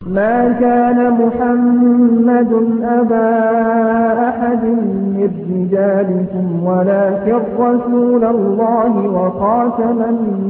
ما كان محمد أبا أحد من رجالكم ولكن رسول الله وخاتم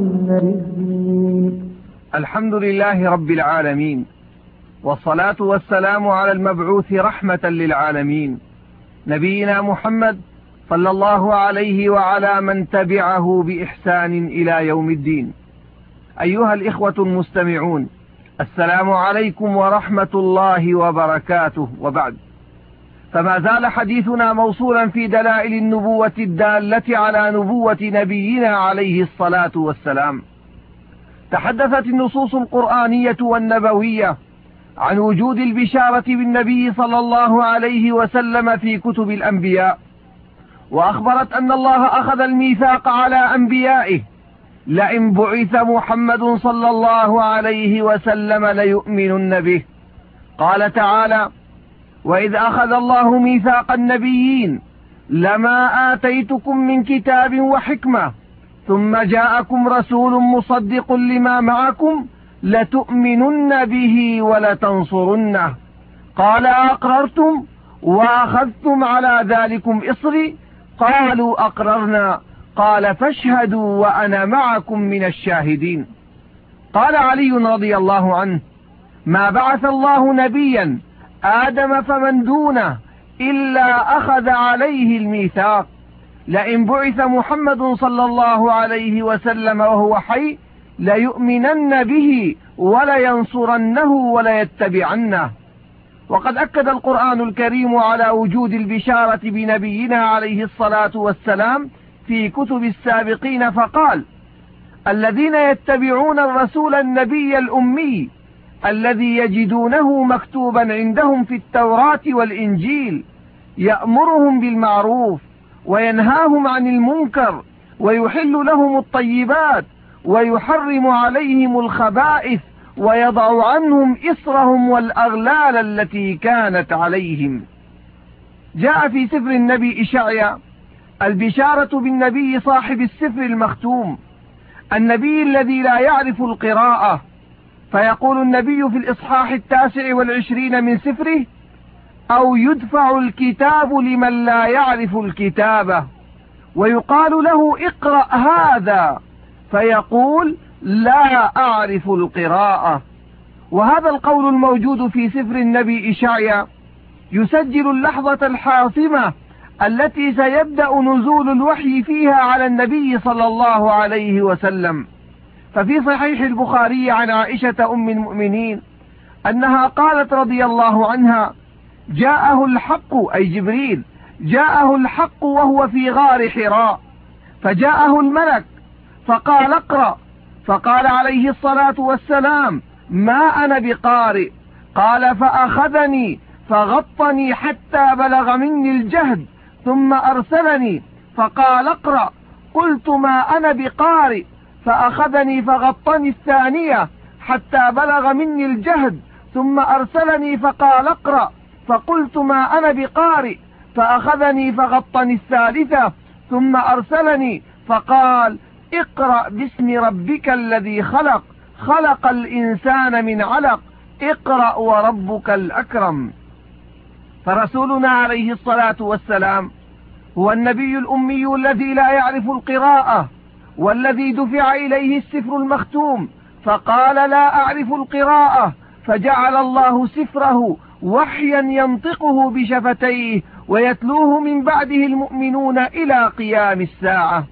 النبيين. الحمد لله رب العالمين، والصلاة والسلام على المبعوث رحمة للعالمين نبينا محمد صلى الله عليه وعلى من تبعه بإحسان إلى يوم الدين. أيها الإخوة المستمعون، السلام عليكم ورحمة الله وبركاته. وبعد، فما زال حديثنا موصولا في دلائل النبوة الدالة على نبوة نبينا عليه الصلاة والسلام. تحدثت النصوص القرآنية والنبوية عن وجود البشارة بالنبي صلى الله عليه وسلم في كتب الأنبياء، وأخبرت أن الله أخذ الميثاق على أنبيائه لئن بعث محمد صلى الله عليه وسلم ليؤمنن به. قال تعالى: وإذ أخذ الله ميثاق النبيين لما آتيتكم من كتاب وحكمة ثم جاءكم رسول مصدق لما معكم لتؤمنن به ولتنصرنه. قال: أقررتم وأخذتم على ذلكم إصري؟ قالوا: أقررنا. قال: فاشهدوا وأنا معكم من الشاهدين. قال علي رضي الله عنه: ما بعث الله نبيا آدم فمن دونه إلا أخذ عليه الميثاق، لئن بعث محمد صلى الله عليه وسلم وهو حي ليؤمنن به ولينصرنه وليتبعنه. وقد أكد القرآن الكريم على وجود البشارة بنبينا عليه الصلاة والسلام في كتب السابقين، فقال: الذين يتبعون الرسول النبي الأمي الذي يجدونه مكتوبا عندهم في التوراة والإنجيل يأمرهم بالمعروف وينهاهم عن المنكر ويحل لهم الطيبات ويحرم عليهم الخبائث ويضع عنهم إصرهم والأغلال التي كانت عليهم. جاء في سفر النبي إشعياء البشارة بالنبي صاحب السفر المختوم، النبي الذي لا يعرف القراءة، فيقول النبي في الإصحاح 29 من سفره: أو يدفع الكتاب لمن لا يعرف الكتابة، ويقال له: اقرأ هذا، فيقول: لا أعرف القراءة. وهذا القول الموجود في سفر النبي إشعياء يسجل اللحظة الحاسمة التي سيبدأ نزول الوحي فيها على النبي صلى الله عليه وسلم. ففي صحيح البخاري عن عائشة أم المؤمنين أنها قالت رضي الله عنها: جاءه الحق، أي جبريل، جاءه الحق وهو في غار حراء، فجاءه الملك فقال: اقرأ، فقال عليه الصلاة والسلام: ما أنا بقارئ. قال: فأخذني فغطني حتى بلغ مني الجهد ثم أرسلني فقال: اقرأ. قلت: ما أنا بقارئ. فأخذني فغطني الثانية حتى بلغ مني الجهد ثم أرسلني فقال: اقرأ. فقلت: ما أنا بقارئ. فأخذني فغطني الثالثة ثم أرسلني فقال: اقرأ باسم ربك الذي خلق، خلق الإنسان من علق، اقرأ وربك الأكرم. فرسولنا عليه الصلاة والسلام هو النبي الأمي الذي لا يعرف القراءة، والذي دفع إليه السفر المختوم فقال: لا أعرف القراءة، فجعل الله سفره وحيا ينطقه بشفتيه ويتلوه من بعده المؤمنون إلى قيام الساعة.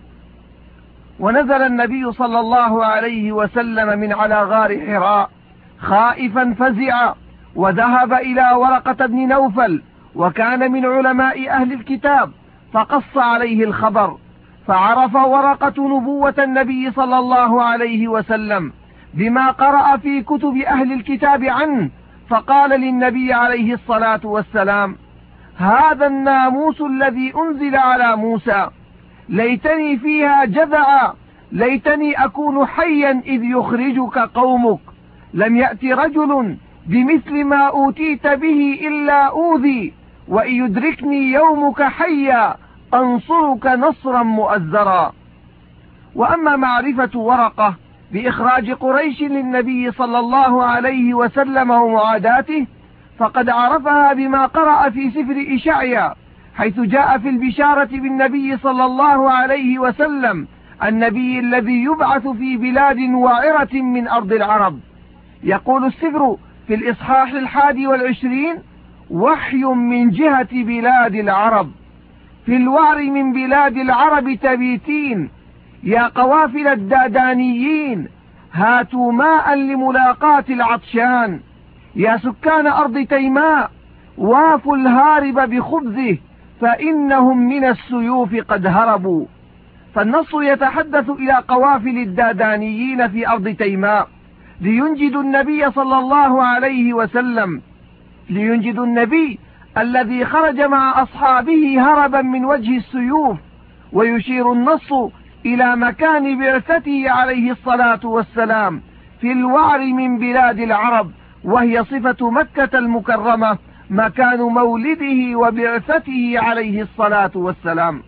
ونزل النبي صلى الله عليه وسلم من على غار حراء خائفا فزعا، وذهب إلى ورقة بن نوفل، وكان من علماء أهل الكتاب، فقص عليه الخبر، فعرف ورقة نبوة النبي صلى الله عليه وسلم بما قرأ في كتب أهل الكتاب عنه، فقال للنبي عليه الصلاة والسلام: هذا الناموس الذي أنزل على موسى، ليتني فيها جذعا، ليتني أكون حيا إذ يخرجك قومك، لم يأت رجل بمثل ما أوتيت به إلا أوذي، وإن يدركني يومك حيا أنصرك نصرا مؤزرا. وأما معرفة ورقة بإخراج قريش للنبي صلى الله عليه وسلم ومعاداته، فقد عرفها بما قرأ في سفر إشعيا، حيث جاء في البشارة بالنبي صلى الله عليه وسلم النبي الذي يبعث في بلاد وعرة من أرض العرب. يقول السفر في الإصحاح 21: وحي من جهة بلاد العرب، في الوعر من بلاد العرب تبيتين، يا قوافل الدادانيين هاتوا ماء لملاقاة العطشان، يا سكان أرض تيماء وافوا الهارب بخبزه فإنهم من السيوف قد هربوا. فالنص يتحدث إلى قوافل الدادانيين في أرض تيماء لينجدوا النبي صلى الله عليه وسلم، لينجدوا النبي الذي خرج مع أصحابه هربا من وجه السيوف. ويشير النص إلى مكان بعثته عليه الصلاة والسلام في الوعر من بلاد العرب، وهي صفة مكة المكرمة، مكان مولده وبعثته عليه الصلاة والسلام.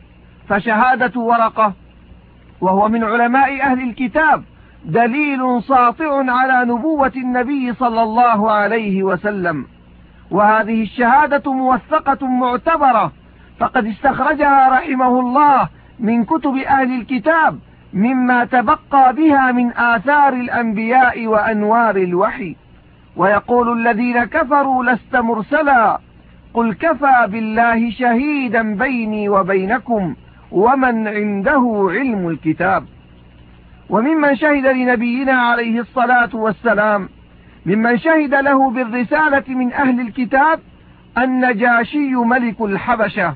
فشهادة ورقة وهو من علماء أهل الكتاب دليل ساطع على نبوة النبي صلى الله عليه وسلم، وهذه الشهادة موثقة معتبرة، فقد استخرجها رحمه الله من كتب أهل الكتاب مما تبقى بها من آثار الأنبياء وأنوار الوحي. ويقول الذين كفروا لست مرسلا قل كفى بالله شهيدا بيني وبينكم ومن عنده علم الكتاب. وممن شهد لنبينا عليه الصلاة والسلام ممن شهد له بالرسالة من أهل الكتاب النجاشي ملك الحبشة،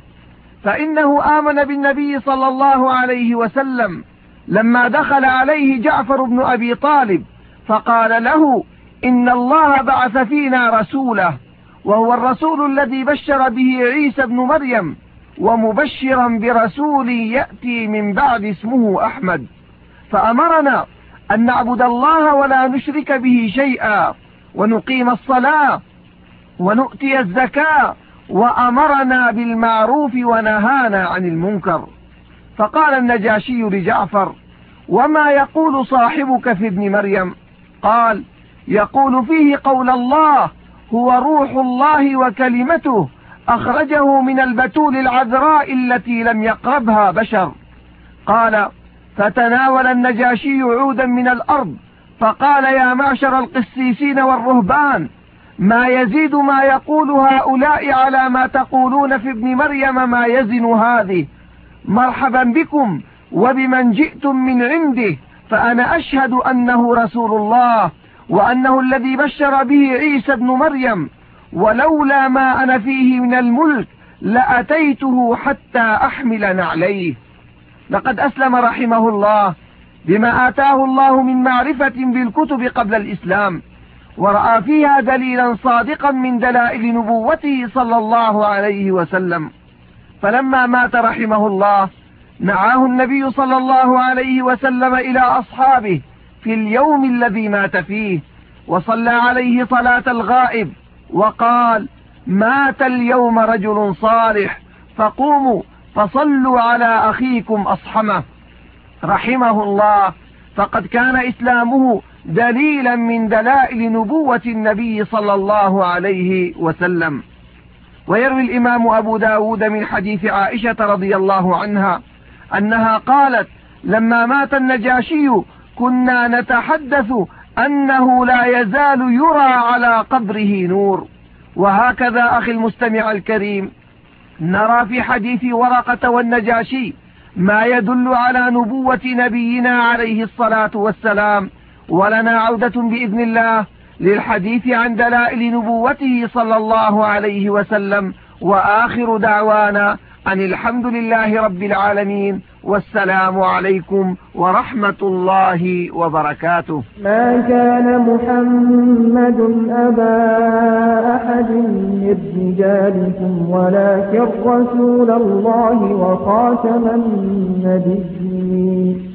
فإنه آمن بالنبي صلى الله عليه وسلم لما دخل عليه جعفر بن أبي طالب فقال له إن الله بعث فينا رسوله، وهو الرسول الذي بشر به عيسى بن مريم، ومبشرا برسول يأتي من بعد اسمه أحمد، فأمرنا أن نعبد الله ولا نشرك به شيئا، ونقيم الصلاة ونؤتي الزكاة، وأمرنا بالمعروف ونهانا عن المنكر. فقال النجاشي لجعفر: وما يقول صاحبك في ابن مريم؟ قال: يقول فيه قول الله هو روح الله وكلمته أخرجه من البتول العذراء التي لم يقربها بشر. قال: فتناول النجاشي عودا من الأرض فقال: يا معشر القسيسين والرهبان، ما يزيد ما يقول هؤلاء على ما تقولون في ابن مريم ما يزن هذه، مرحبا بكم وبمن جئتم من عنده، فأنا أشهد أنه رسول الله وأنه الذي بشر به عيسى بن مريم، ولولا ما أنا فيه من الملك لأتيته حتى أحمل نعليه. لقد أسلم رحمه الله بما آتاه الله من معرفة بالكتب قبل الإسلام، ورأى فيها دليلا صادقا من دلائل نبوته صلى الله عليه وسلم. فلما مات رحمه الله نعاه النبي صلى الله عليه وسلم إلى أصحابه في اليوم الذي مات فيه، وصلى عليه صلاة الغائب وقال: مات اليوم رجل صالح فقوموا فصلوا على أخيكم أصحمه رحمه الله، فقد كان إسلامه دليلا من دلائل نبوة النبي صلى الله عليه وسلم. ويروي الإمام أبو داود من حديث عائشة رضي الله عنها أنها قالت: لما مات النجاشي كنا نتحدث أنه لا يزال يرى على قبره نور. وهكذا أخي المستمع الكريم نرى في حديث ورقة والنجاشي ما يدل على نبوة نبينا عليه الصلاة والسلام. ولنا عودة بإذن الله للحديث عن دلائل نبوته صلى الله عليه وسلم، وآخر دعوانا أن الحمد لله رب العالمين، والسلام عليكم ورحمة الله وبركاته. ما كان محمد أبا أحد من رجالكم ولكن رسول الله وخاتم النبيين.